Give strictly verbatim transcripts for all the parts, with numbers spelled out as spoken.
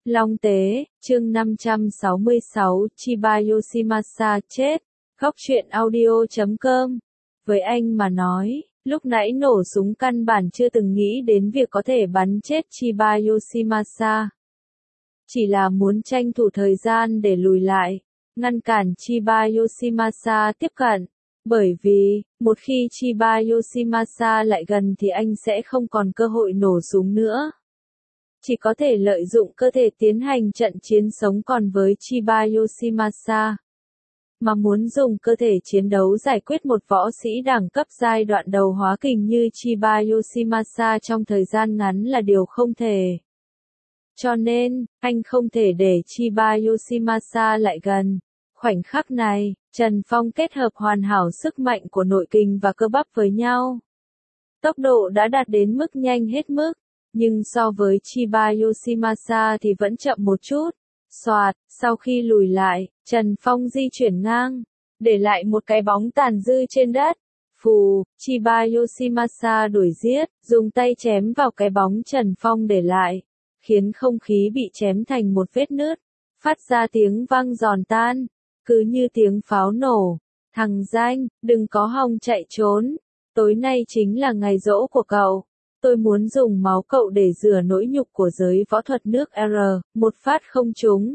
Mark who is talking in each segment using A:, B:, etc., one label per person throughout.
A: Long Tế, chương năm trăm sáu mươi sáu, Chiba Yoshimasa chết. Góc truyện audio chấm com. Với anh mà nói, lúc nãy nổ súng căn bản chưa từng nghĩ đến việc có thể bắn chết Chiba Yoshimasa. Chỉ là muốn tranh thủ thời gian để lùi lại, ngăn cản Chiba Yoshimasa tiếp cận. Bởi vì, một khi Chiba Yoshimasa lại gần thì anh sẽ không còn cơ hội nổ súng nữa. Chỉ có thể lợi dụng cơ thể tiến hành trận chiến sống còn với Chiba Yoshimasa. Mà muốn dùng cơ thể chiến đấu giải quyết một võ sĩ đẳng cấp giai đoạn đầu hóa kình như Chiba Yoshimasa trong thời gian ngắn là điều không thể. Cho nên, anh không thể để Chiba Yoshimasa lại gần. Khoảnh khắc này, Trần Phong kết hợp hoàn hảo sức mạnh của nội kình và cơ bắp với nhau. Tốc độ đã đạt đến mức nhanh hết mức, nhưng so với Chiba Yoshimasa thì vẫn chậm một chút. Soạt, sau khi lùi lại, Trần Phong di chuyển ngang, để lại một cái bóng tàn dư trên đất. Phù, Chiba Yoshimasa đuổi giết, dùng tay chém vào cái bóng Trần Phong để lại, khiến không khí bị chém thành một vết nứt, phát ra tiếng vang giòn tan, cứ như tiếng pháo nổ. Thằng danh, đừng có hòng chạy trốn, tối nay chính là ngày giỗ của cậu. Tôi muốn dùng máu cậu để rửa nỗi nhục của giới võ thuật nước R, một phát không trúng.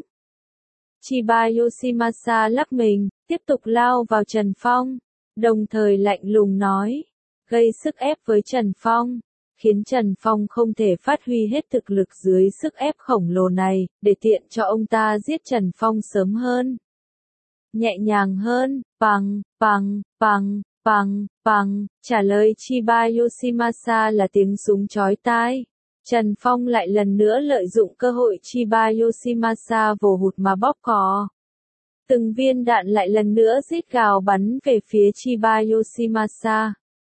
A: Chiba Yoshimasa lắc mình, tiếp tục lao vào Trần Phong, đồng thời lạnh lùng nói, gây sức ép với Trần Phong, khiến Trần Phong không thể phát huy hết thực lực dưới sức ép khổng lồ này, để tiện cho ông ta giết Trần Phong sớm hơn. Nhẹ nhàng hơn, bằng, bằng, bằng. Bằng, bằng, trả lời Chiba Yoshimasa là tiếng súng chói tai. Trần Phong lại lần nữa lợi dụng cơ hội Chiba Yoshimasa vồ hụt mà bóp cò. Từng viên đạn lại lần nữa rít gào bắn về phía Chiba Yoshimasa.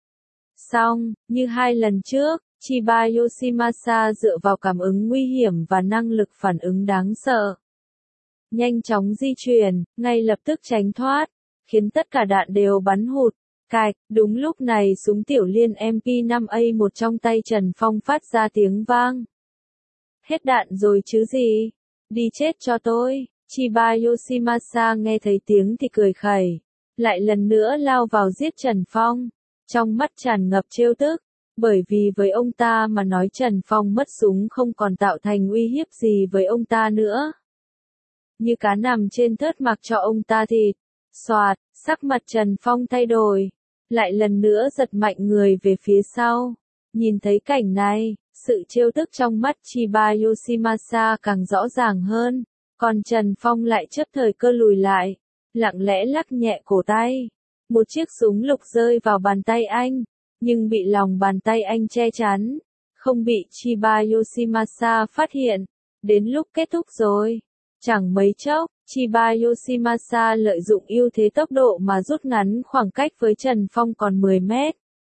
A: Xong, như hai lần trước, Chiba Yoshimasa dựa vào cảm ứng nguy hiểm và năng lực phản ứng đáng sợ. Nhanh chóng di chuyển, ngay lập tức tránh thoát, khiến tất cả đạn đều bắn hụt. Cạch, đúng lúc này súng tiểu liên M P năm A một trong tay Trần Phong phát ra tiếng vang. Hết đạn rồi chứ gì? Đi chết cho tôi. Chiba Yoshimasa nghe thấy tiếng thì cười khẩy, lại lần nữa lao vào giết Trần Phong, trong mắt tràn ngập trêu tức, bởi vì với ông ta mà nói Trần Phong mất súng không còn tạo thành uy hiếp gì với ông ta nữa. Như cá nằm trên thớt mặc cho ông ta thịt. Soạt, sắc mặt Trần Phong thay đổi, lại lần nữa giật mạnh người về phía sau. Nhìn thấy cảnh này, sự trêu tức trong mắt Chiba Yoshimasa càng rõ ràng hơn, còn Trần Phong lại chấp thời cơ lùi lại, lặng lẽ lắc nhẹ cổ tay. Một chiếc súng lục rơi vào bàn tay anh, nhưng bị lòng bàn tay anh che chắn, không bị Chiba Yoshimasa phát hiện. Đến lúc kết thúc rồi. Chẳng mấy chốc, Chiba Yoshimasa lợi dụng ưu thế tốc độ mà rút ngắn khoảng cách với Trần Phong còn mười mét.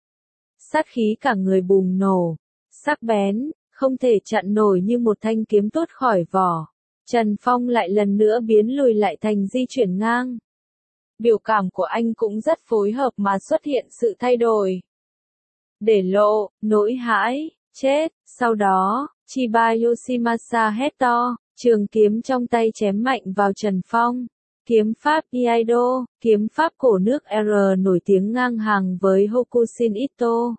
A: Sát khí cả người bùng nổ, sắc bén, không thể chặn nổi như một thanh kiếm tuốt khỏi vỏ. Trần Phong lại lần nữa biến lùi lại thành di chuyển ngang. Biểu cảm của anh cũng rất phối hợp mà xuất hiện sự thay đổi. Để lộ, nỗi hãi, chết, sau đó, Chiba Yoshimasa hét to. Trường kiếm trong tay chém mạnh vào Trần Phong. Kiếm pháp Iaido, kiếm pháp cổ nước R nổi tiếng ngang hàng với Hokushin Ito.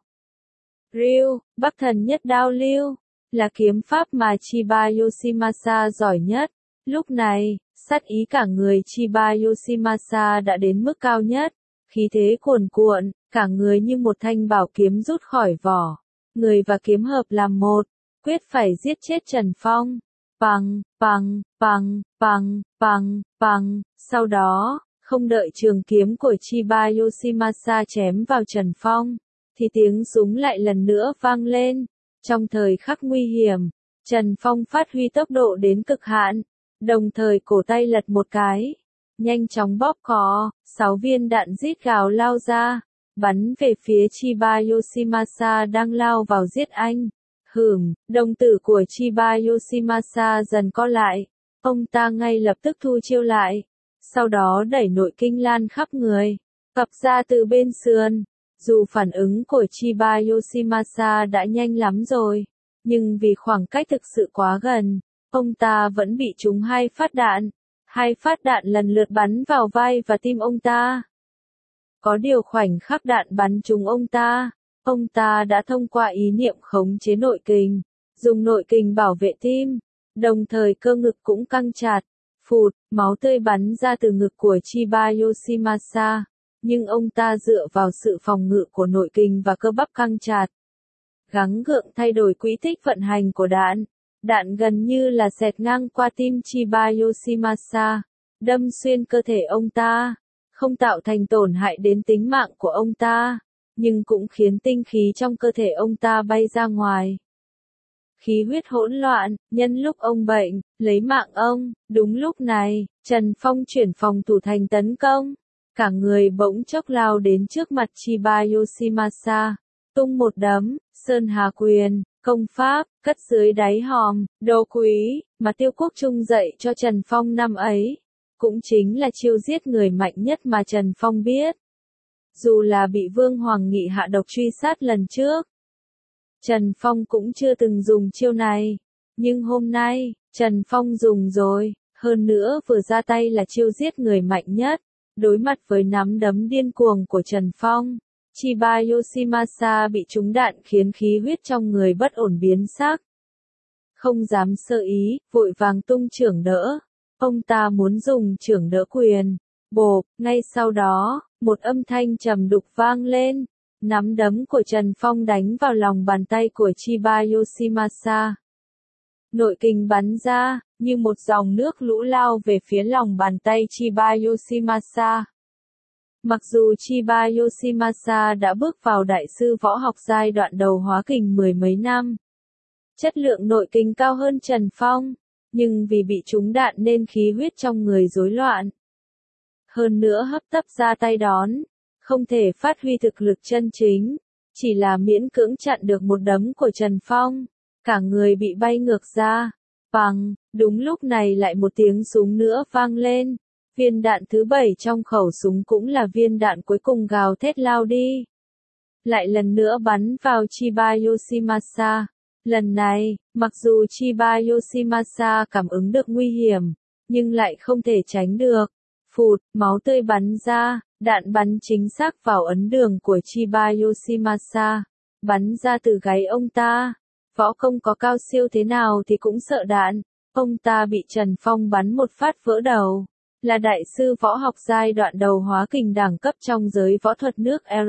A: Ryu, Bắc thần nhất đao lưu, là kiếm pháp mà Chiba Yoshimasa giỏi nhất. Lúc này, sát ý cả người Chiba Yoshimasa đã đến mức cao nhất. Khí thế cuồn cuộn, cả người như một thanh bảo kiếm rút khỏi vỏ. Người và kiếm hợp làm một, quyết phải giết chết Trần Phong. Bằng, bằng, bằng, bằng, bằng, bằng, sau đó, không đợi trường kiếm của Chiba Yoshimasa chém vào Trần Phong, thì tiếng súng lại lần nữa vang lên. Trong thời khắc nguy hiểm, Trần Phong phát huy tốc độ đến cực hạn, đồng thời cổ tay lật một cái, nhanh chóng bóp cò, sáu viên đạn rít gào lao ra, bắn về phía Chiba Yoshimasa đang lao vào giết anh. Hửm, đồng tử của Chiba Yoshimasa dần co lại, ông ta ngay lập tức thu chiêu lại, sau đó đẩy nội kinh lan khắp người, cặp ra từ bên sườn. Dù phản ứng của Chiba Yoshimasa đã nhanh lắm rồi, nhưng vì khoảng cách thực sự quá gần, ông ta vẫn bị trúng hai phát đạn. Hai phát đạn lần lượt bắn vào vai và tim ông ta. Có điều khoảnh khắc đạn bắn trúng ông ta, ông ta đã thông qua ý niệm khống chế nội kình, dùng nội kình bảo vệ tim, đồng thời cơ ngực cũng căng chặt, phụt, máu tươi bắn ra từ ngực của Chiba Yoshimasa, nhưng ông ta dựa vào sự phòng ngự của nội kình và cơ bắp căng chặt, gắng gượng thay đổi quỹ tích vận hành của đạn. Đạn gần như là xẹt ngang qua tim Chiba Yoshimasa, đâm xuyên cơ thể ông ta, không tạo thành tổn hại đến tính mạng của ông ta, nhưng cũng khiến tinh khí trong cơ thể ông ta bay ra ngoài. Khí huyết hỗn loạn, nhân lúc ông bệnh, lấy mạng ông. Đúng lúc này, Trần Phong chuyển phòng thủ thành tấn công. Cả người bỗng chốc lao đến trước mặt Chiba Yoshimasa, tung một đấm, Sơn Hà Quyền, công pháp, cất dưới đáy hòm, đồ quý, mà Tiêu Quốc Trung dạy cho Trần Phong năm ấy. Cũng chính là chiêu giết người mạnh nhất mà Trần Phong biết. Dù là bị Vương Hoàng Nghị hạ độc truy sát lần trước, Trần Phong cũng chưa từng dùng chiêu này. Nhưng hôm nay, Trần Phong dùng rồi, hơn nữa vừa ra tay là chiêu giết người mạnh nhất. Đối mặt với nắm đấm điên cuồng của Trần Phong, Chiba Yoshimasa bị trúng đạn khiến khí huyết trong người bất ổn biến sắc. Không dám sơ ý, vội vàng tung chưởng đỡ. Ông ta muốn dùng chưởng đỡ quyền. Bộp, ngay sau đó, một âm thanh trầm đục vang lên. Nắm đấm của Trần Phong đánh vào lòng bàn tay của Chiba Yoshimasa. Nội kình bắn ra, như một dòng nước lũ lao về phía lòng bàn tay Chiba Yoshimasa. Mặc dù Chiba Yoshimasa đã bước vào đại sư võ học giai đoạn đầu hóa kình mười mấy năm, chất lượng nội kình cao hơn Trần Phong, nhưng vì bị trúng đạn nên khí huyết trong người rối loạn. Hơn nữa hấp tấp ra tay đón, không thể phát huy thực lực chân chính, chỉ là miễn cưỡng chặn được một đấm của Trần Phong, cả người bị bay ngược ra. Bằng, đúng lúc này lại một tiếng súng nữa vang lên. Viên đạn thứ bảy trong khẩu súng cũng là viên đạn cuối cùng gào thét lao đi. Lại lần nữa bắn vào Chiba Yoshimasa. Lần này, mặc dù Chiba Yoshimasa cảm ứng được nguy hiểm, nhưng lại không thể tránh được. Phụt, máu tươi bắn ra, đạn bắn chính xác vào ấn đường của Chiba Yoshimasa, bắn ra từ gáy ông ta. Võ công có cao siêu thế nào thì cũng sợ đạn, ông ta bị Trần Phong bắn một phát vỡ đầu. Là đại sư võ học giai đoạn đầu hóa kình đẳng cấp trong giới võ thuật nước R.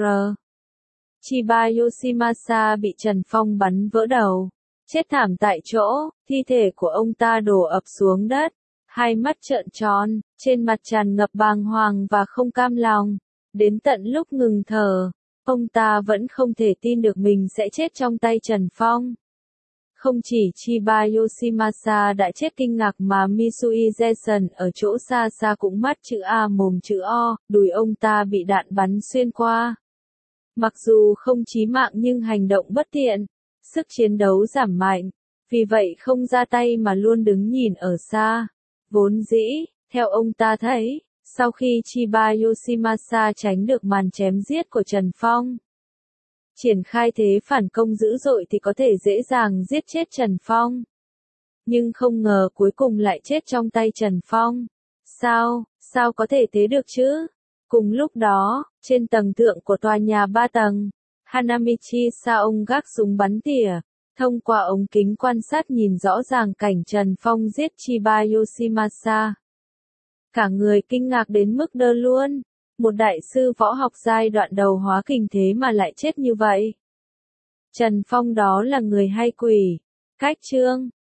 A: Chiba Yoshimasa bị Trần Phong bắn vỡ đầu, chết thảm tại chỗ, thi thể của ông ta đổ ập xuống đất, hai mắt trợn tròn, trên mặt tràn ngập bàng hoàng và không cam lòng. Đến tận lúc ngừng thở, ông ta vẫn không thể tin được mình sẽ chết trong tay Trần Phong. Không chỉ Chiba Yoshimasa đã chết kinh ngạc mà Misui Jason ở chỗ xa xa cũng mắt chữ A mồm chữ O, đùi ông ta bị đạn bắn xuyên qua. Mặc dù không chí mạng nhưng hành động bất tiện, sức chiến đấu giảm mạnh, vì vậy không ra tay mà luôn đứng nhìn ở xa. Vốn dĩ, theo ông ta thấy, sau khi Chiba Yoshimasa tránh được màn chém giết của Trần Phong, triển khai thế phản công dữ dội thì có thể dễ dàng giết chết Trần Phong. Nhưng không ngờ cuối cùng lại chết trong tay Trần Phong. Sao, sao có thể thế được chứ? Cùng lúc đó, trên tầng thượng của tòa nhà ba tầng, Hanamichi Saong gác súng bắn tỉa, thông qua ống kính quan sát nhìn rõ ràng cảnh Trần Phong giết Chiba Yoshimasa. Cả người kinh ngạc đến mức đơ luôn. Một đại sư võ học giai đoạn đầu hóa kình thế mà lại chết như vậy. Trần Phong đó là người hay quỷ? Cách chương